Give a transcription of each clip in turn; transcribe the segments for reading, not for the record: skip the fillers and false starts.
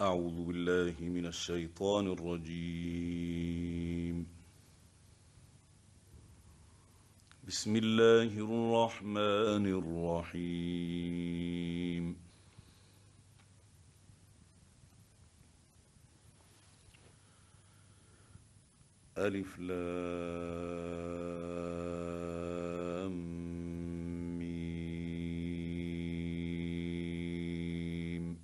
أعوذ بالله من الشيطان الرجيم. بسم الله الرحمن الرحيم. ألف لام ميم.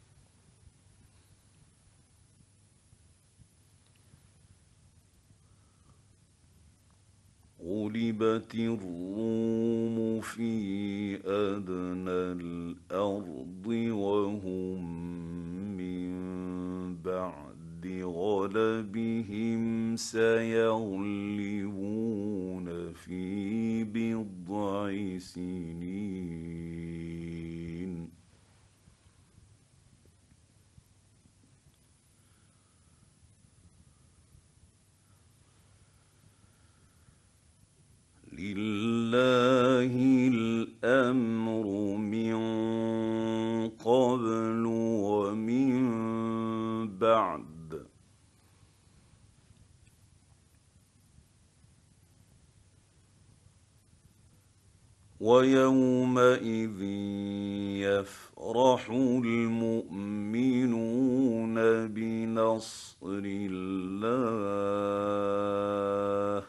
غلبت الروم في أدنى الأرض وهم من بعد غلبهم سيغلبون في بضع سنين. لله الأمر من قبل ومن بعد ويومئذ يفرح المؤمنون بنصر الله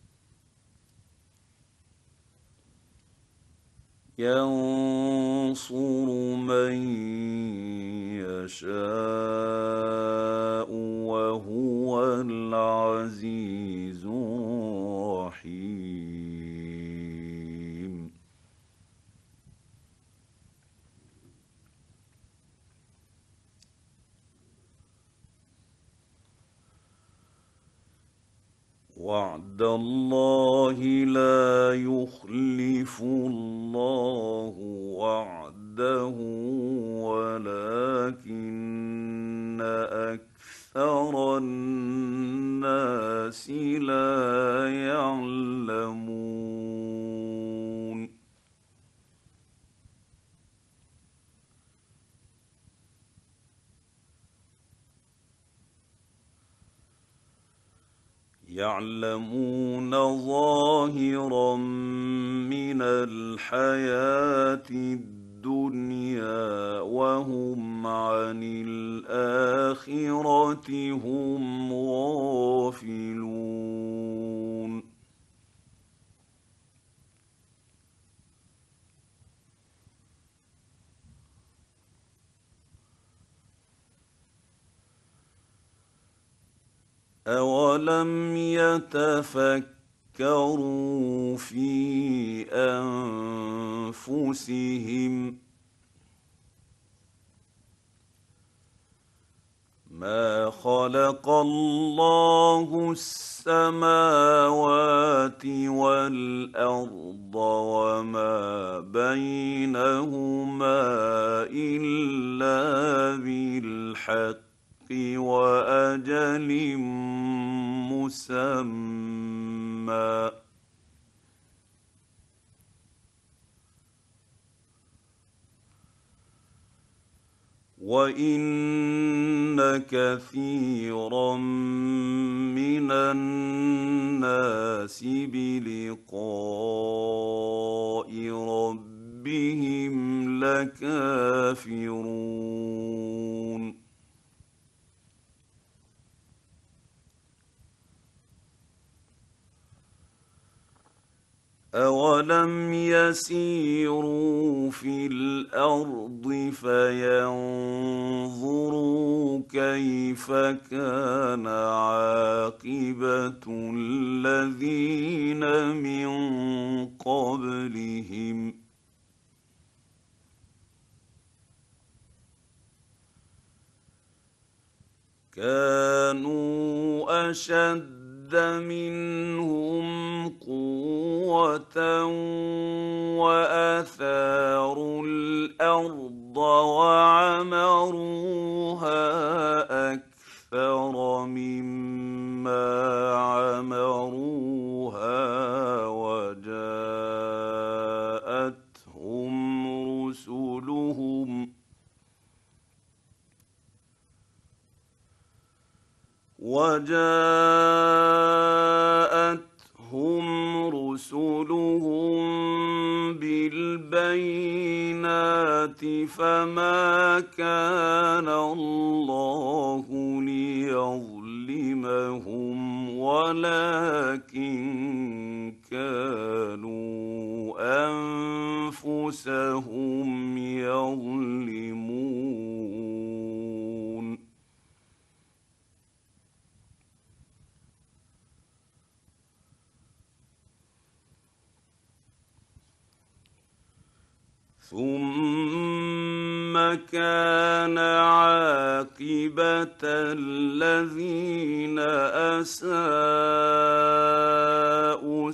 ينصر من يشاء وهو العزيز الرحيم. وعد الله لا يخلف الله وعده ولكن أكثر الناس لا يعلمون. يعلمون ظاهرا من الحياة الدنيا وهم عن الآخرة هم غافلون. أولم يتفكروا في أنفسهم ما خلق الله السماوات والأرض وما بينهما إلا بالحق وأجل مسمى وإن كثيرا من الناس بلقاء ربهم لكافرون. أولم يسيروا في الأرض فينظروا كيف كان عاقبة الذين من قبلهم كانوا أشد منهم قوة وآثاروا الأرض وعمروها أكثر مما عمروها وجاءتهم رسلهم وجاءتهم رسلهم بالبينات فما كان الله ليظلمهم ولكن كانوا أنفسهم يظلمون. ثم كان عاقبة الذين أساءوا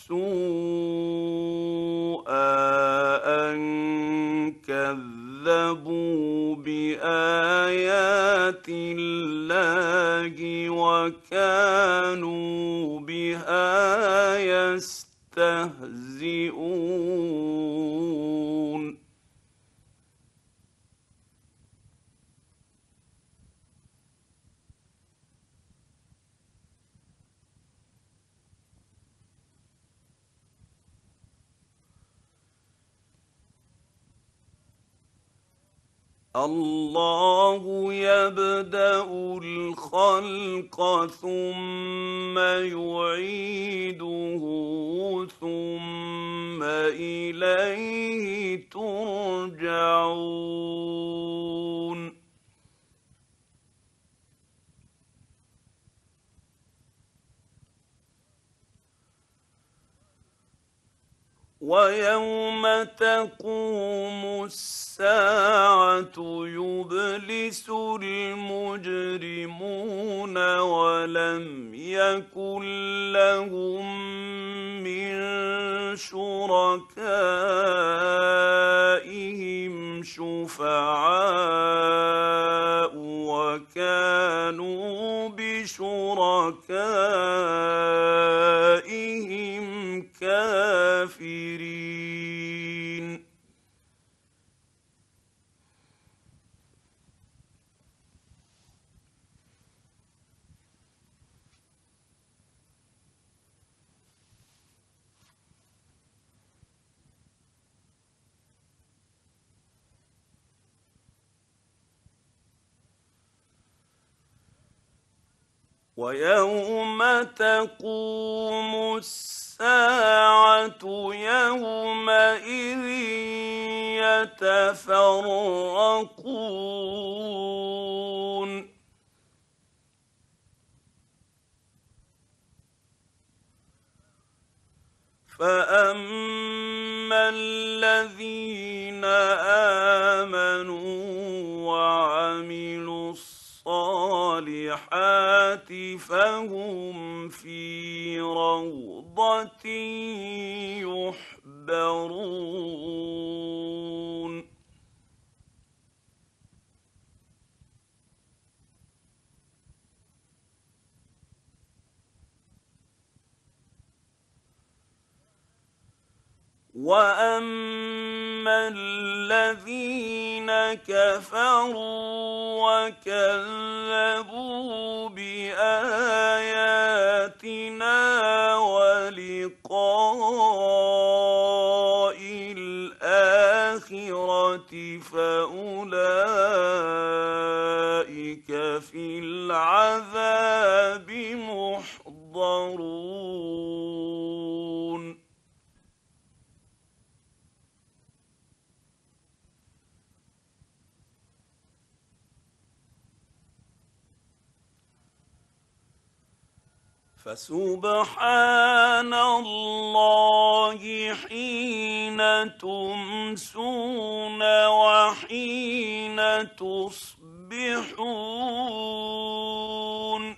السوء أن كذبوا بآيات الله وكانوا بها يستهزئون. الله يبدأ الخلق ثم يعيده ثم إليه ترجعون. ويوم تقوم الساعة يبلس المجرمون ولم يكن لهم من شركائهم شفعاء وكانوا بشركائهم كافرين. ويوم تقوم الساعة يومئذ يتفرقون. فأما الذين آمنوا وعملوا الصالحات فهم في روضة يحبرون. وأما الذين كفروا وكذبوا بآياتنا ولقاء الآخرة فأولئك في العذاب محضرون. فسبحان الله حين تمسون وحين تصبحون.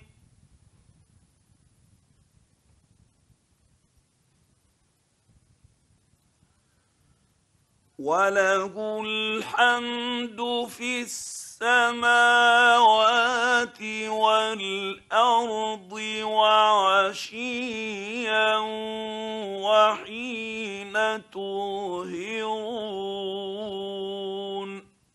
وله الحمد في السماوات والأرض وعشيا وحين تظهرون.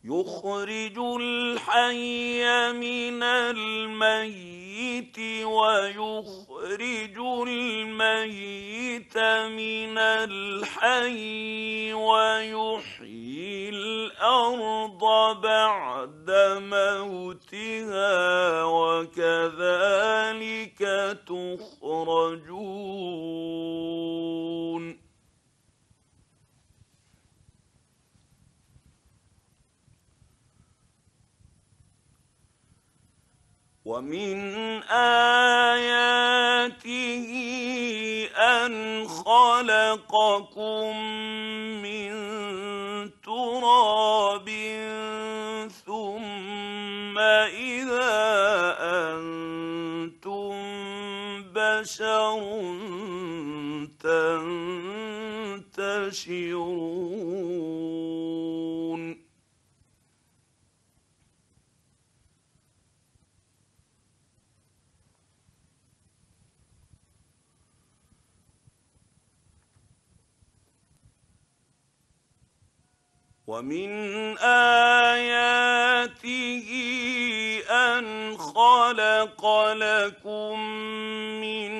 يخرج الحي من الميت ويخرج الميت من الحي ويحيي الأرض بعد موتها وكذلك تخرجون. ومن آياته أن خلقكم من تراب ثم إذا أنتم بشر تنتشرون. ومن آياته أن خلق لكم من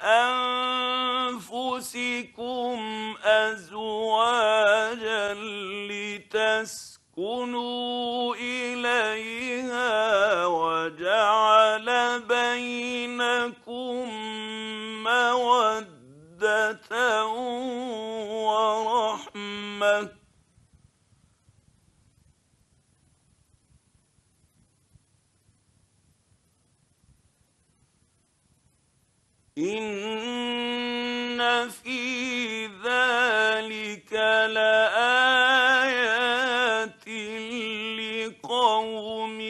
أنفسكم أزواجا لتسكنوا إليها وجعل بينكم مودة ورحمة إن في ذلك لآيات لقوم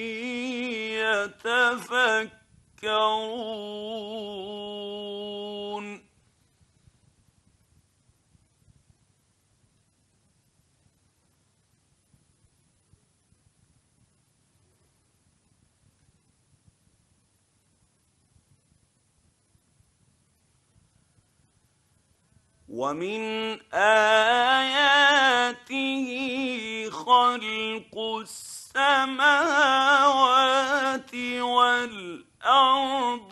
يتفكرون. ومن آياته خلق السماوات والأرض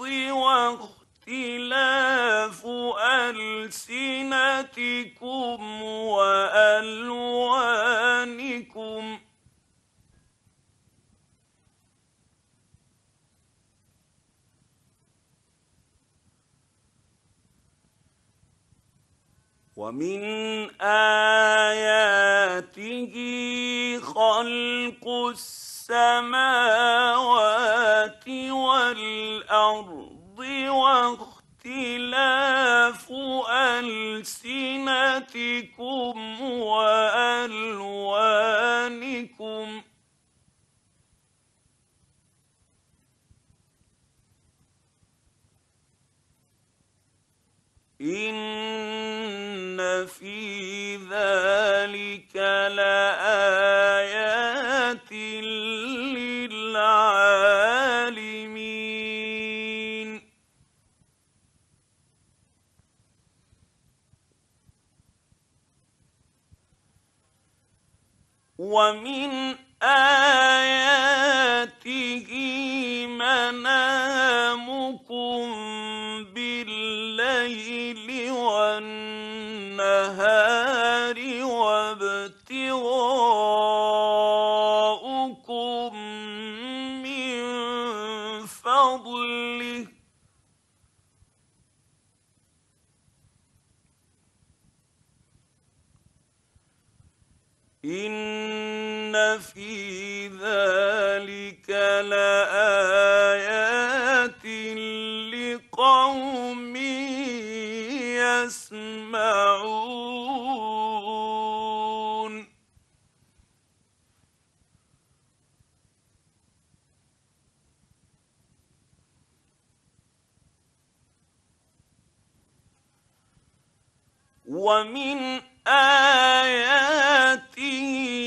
واختلاف ألسنتكم وألوانكم ومن آياته خلق السماوات والأرض واختلاف ألسنتكم وألوانكم إن في ذلك لآيات للعالمين. ومن آياته منامكم بالليل والنهار وابتغاؤكم من فضله إن في ذلك لآيات لقوم يسمعون. ومن آياته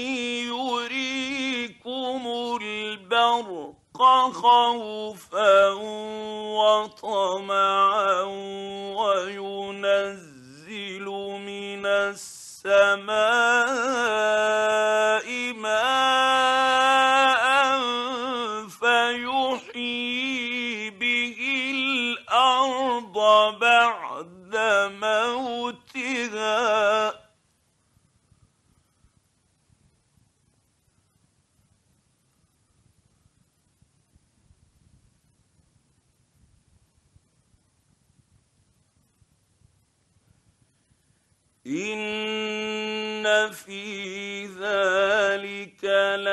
يريكم البرق خوفا وطمعا وينزل من السماء ماء إن في ذلك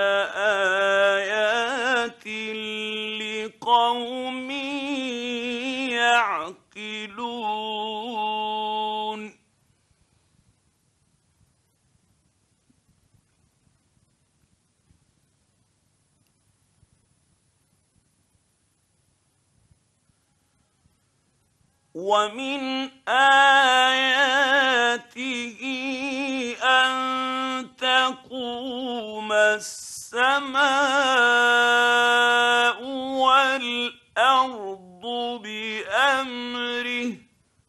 لآيات لقوم يعقلون ومن آياته أن تقوم السماء والأرض بأمره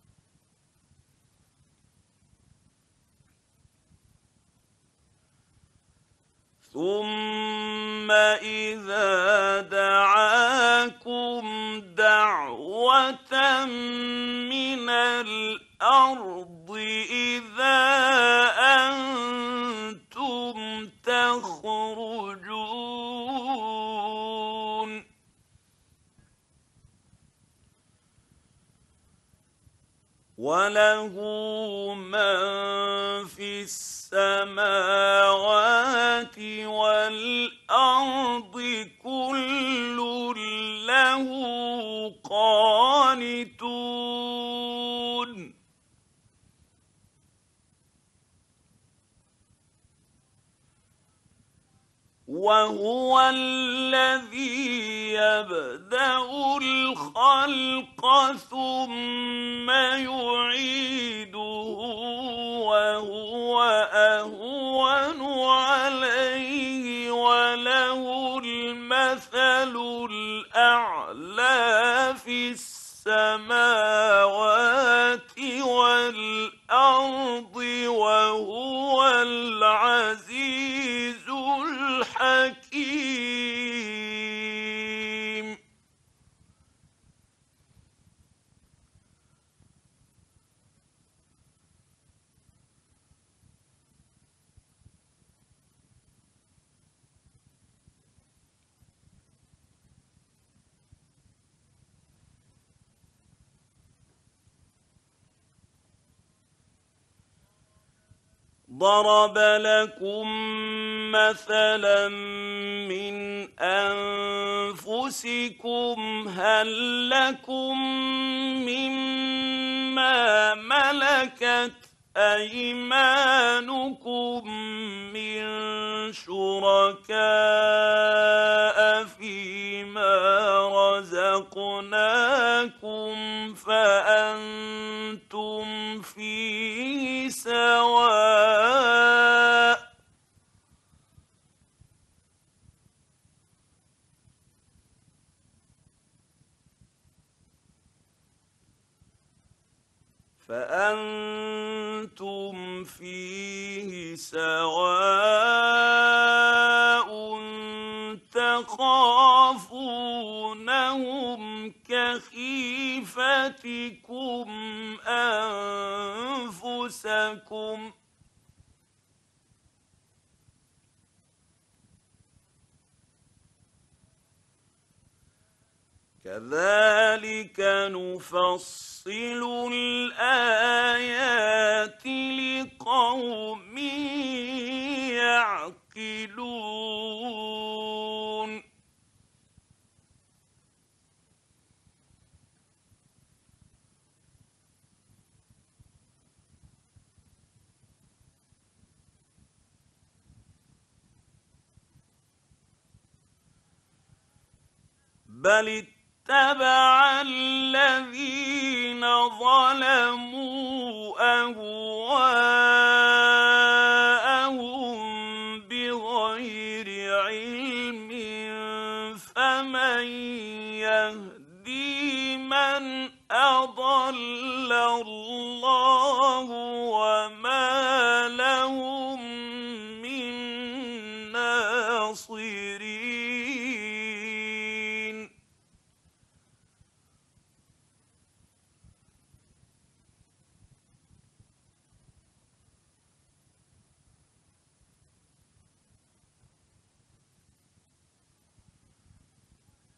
ثم إذا دعاكم دعوة من الأرض إذا أنتم تخرجون وله من في السماوات والأرض كل له قانتون وهو الذي يبدأ الخلق ثم يعيده وهو أهون عليه وله المثل الأعلى في السماوات والأرض وهو العزيز الحكيم ضرب لكم مثلا من أنفسكم هل لكم مما ملكت أيمانكم من شركاء فيما رزقناكم فأنتم فيه سواء تخافونهم كخيفتكم أنفسكم كذلك نفصل الآيات لقوم يعقلون بل اتبع الذين ظلموا أهواءهم بغير علم فمن يهدي من أضل الله وما لهم من ناصرين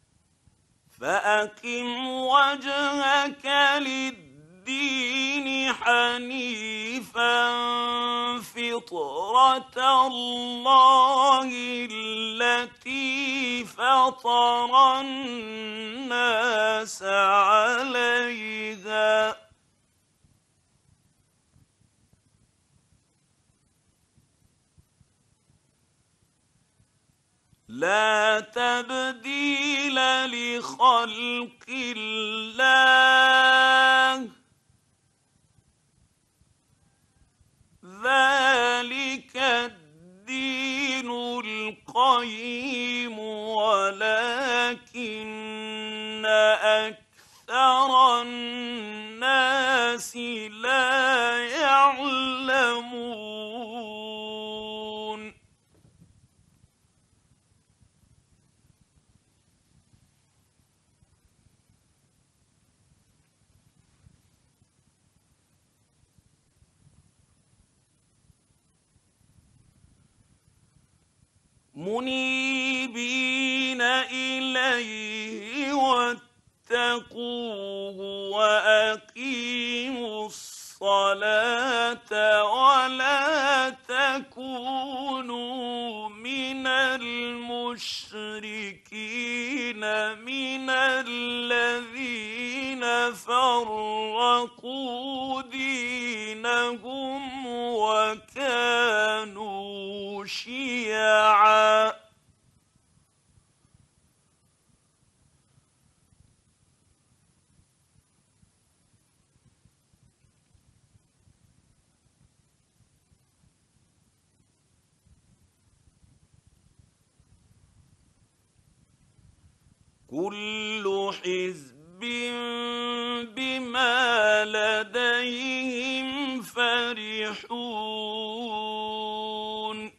فأقم وجهك للدين حنيفا فطرة الله التي فطر الناس عليها لا تبديل لخلق الله ذلك الدين القيم ولكن أكثر الناس لا يعلمون منيبين إليه واتقوه وأقيموا الصلاة ولا تكونوا من المشركين من الذين فرقوا دينهم وكانوا شيعا كل حزب بما لديهم فرحون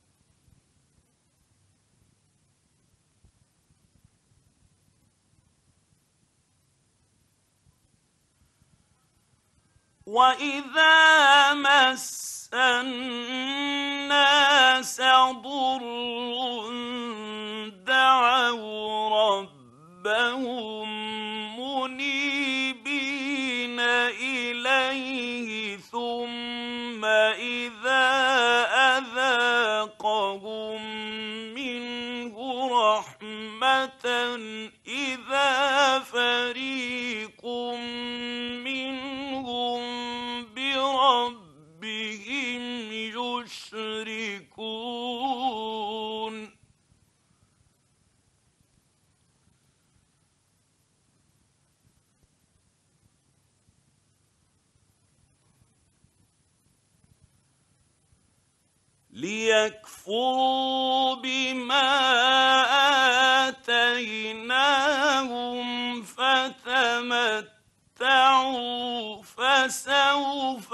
وإذا مس الناس ضر دعوا ربهم منيبين إليه ثم إذا أذاقهم منه رحمة إذا فريق منهم بربهم يشركون ليكفروا بما آتيناهم فتمتعوا فسوف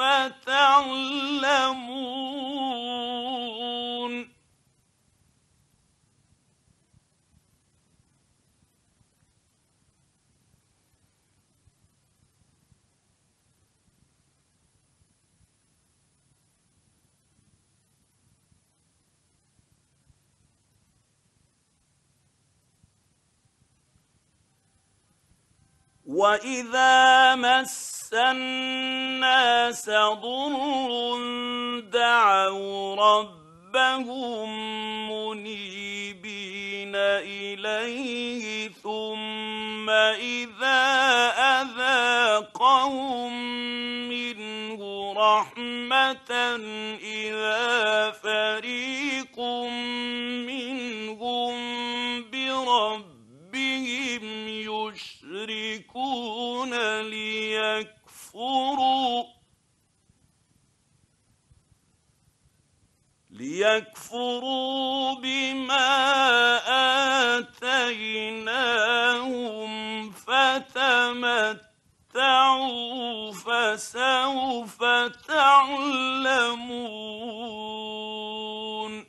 تعلمون وإذا مس الناس ضر دعوا ربهم منيبين إليه ثم إذا أذاقهم منه رحمة إذا فريق منهم بربهم يشركون ليكفروا بما آتيناهم فتمتعوا فسوف تعلمون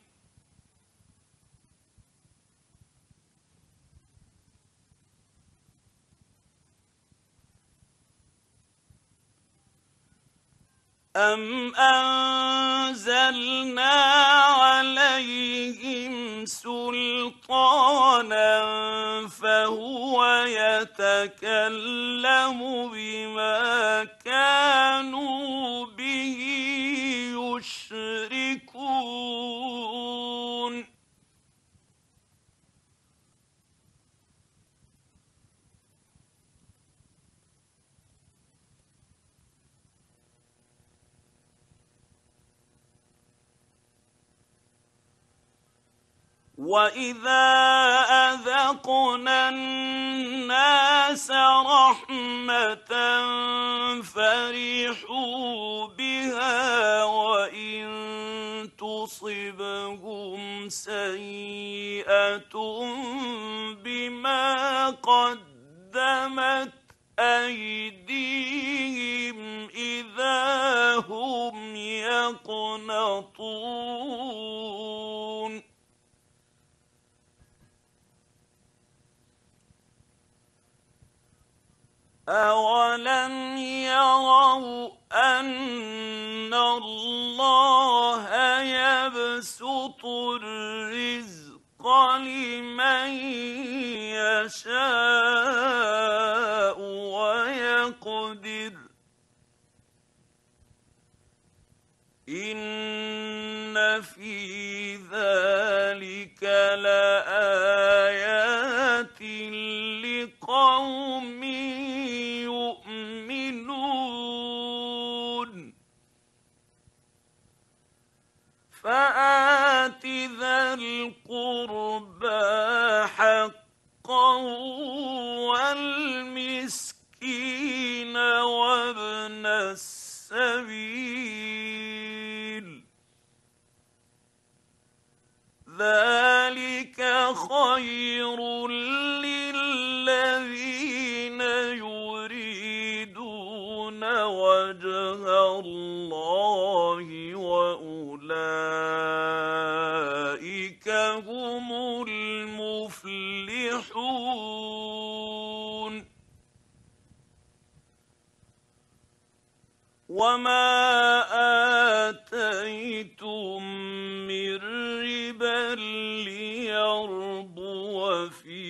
أم أنزلنا عليهم سلطانا فهو يتكلم بما كانوا واذا اذقنا الناس رحمه فرحوا بها وان تصبهم سيئه بما قدمت ايديهم اذا هم يقنطون أولم يروا أن الله يبسط الرزق لمن يشاء ويقدر إن في ذلك لآيات لقوم يؤمنون فآت ذا القربى حقه والمسكين وابن السبيل ذلك خير للذين يريدون وجه الله وأولئك هم المفلحون وما آتيتم من ربا ليربو في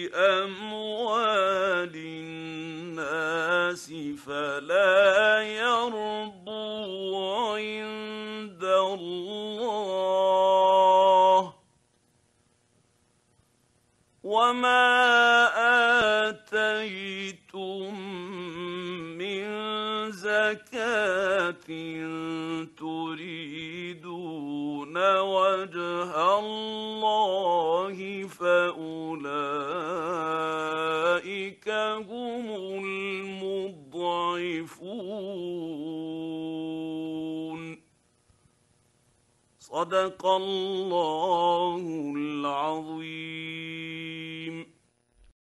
أموال الناس فلا يربو عند الله وما آتيتم من زكاة تريدون وجه الله فأولئك هم المضعفون صدق الله العظيم.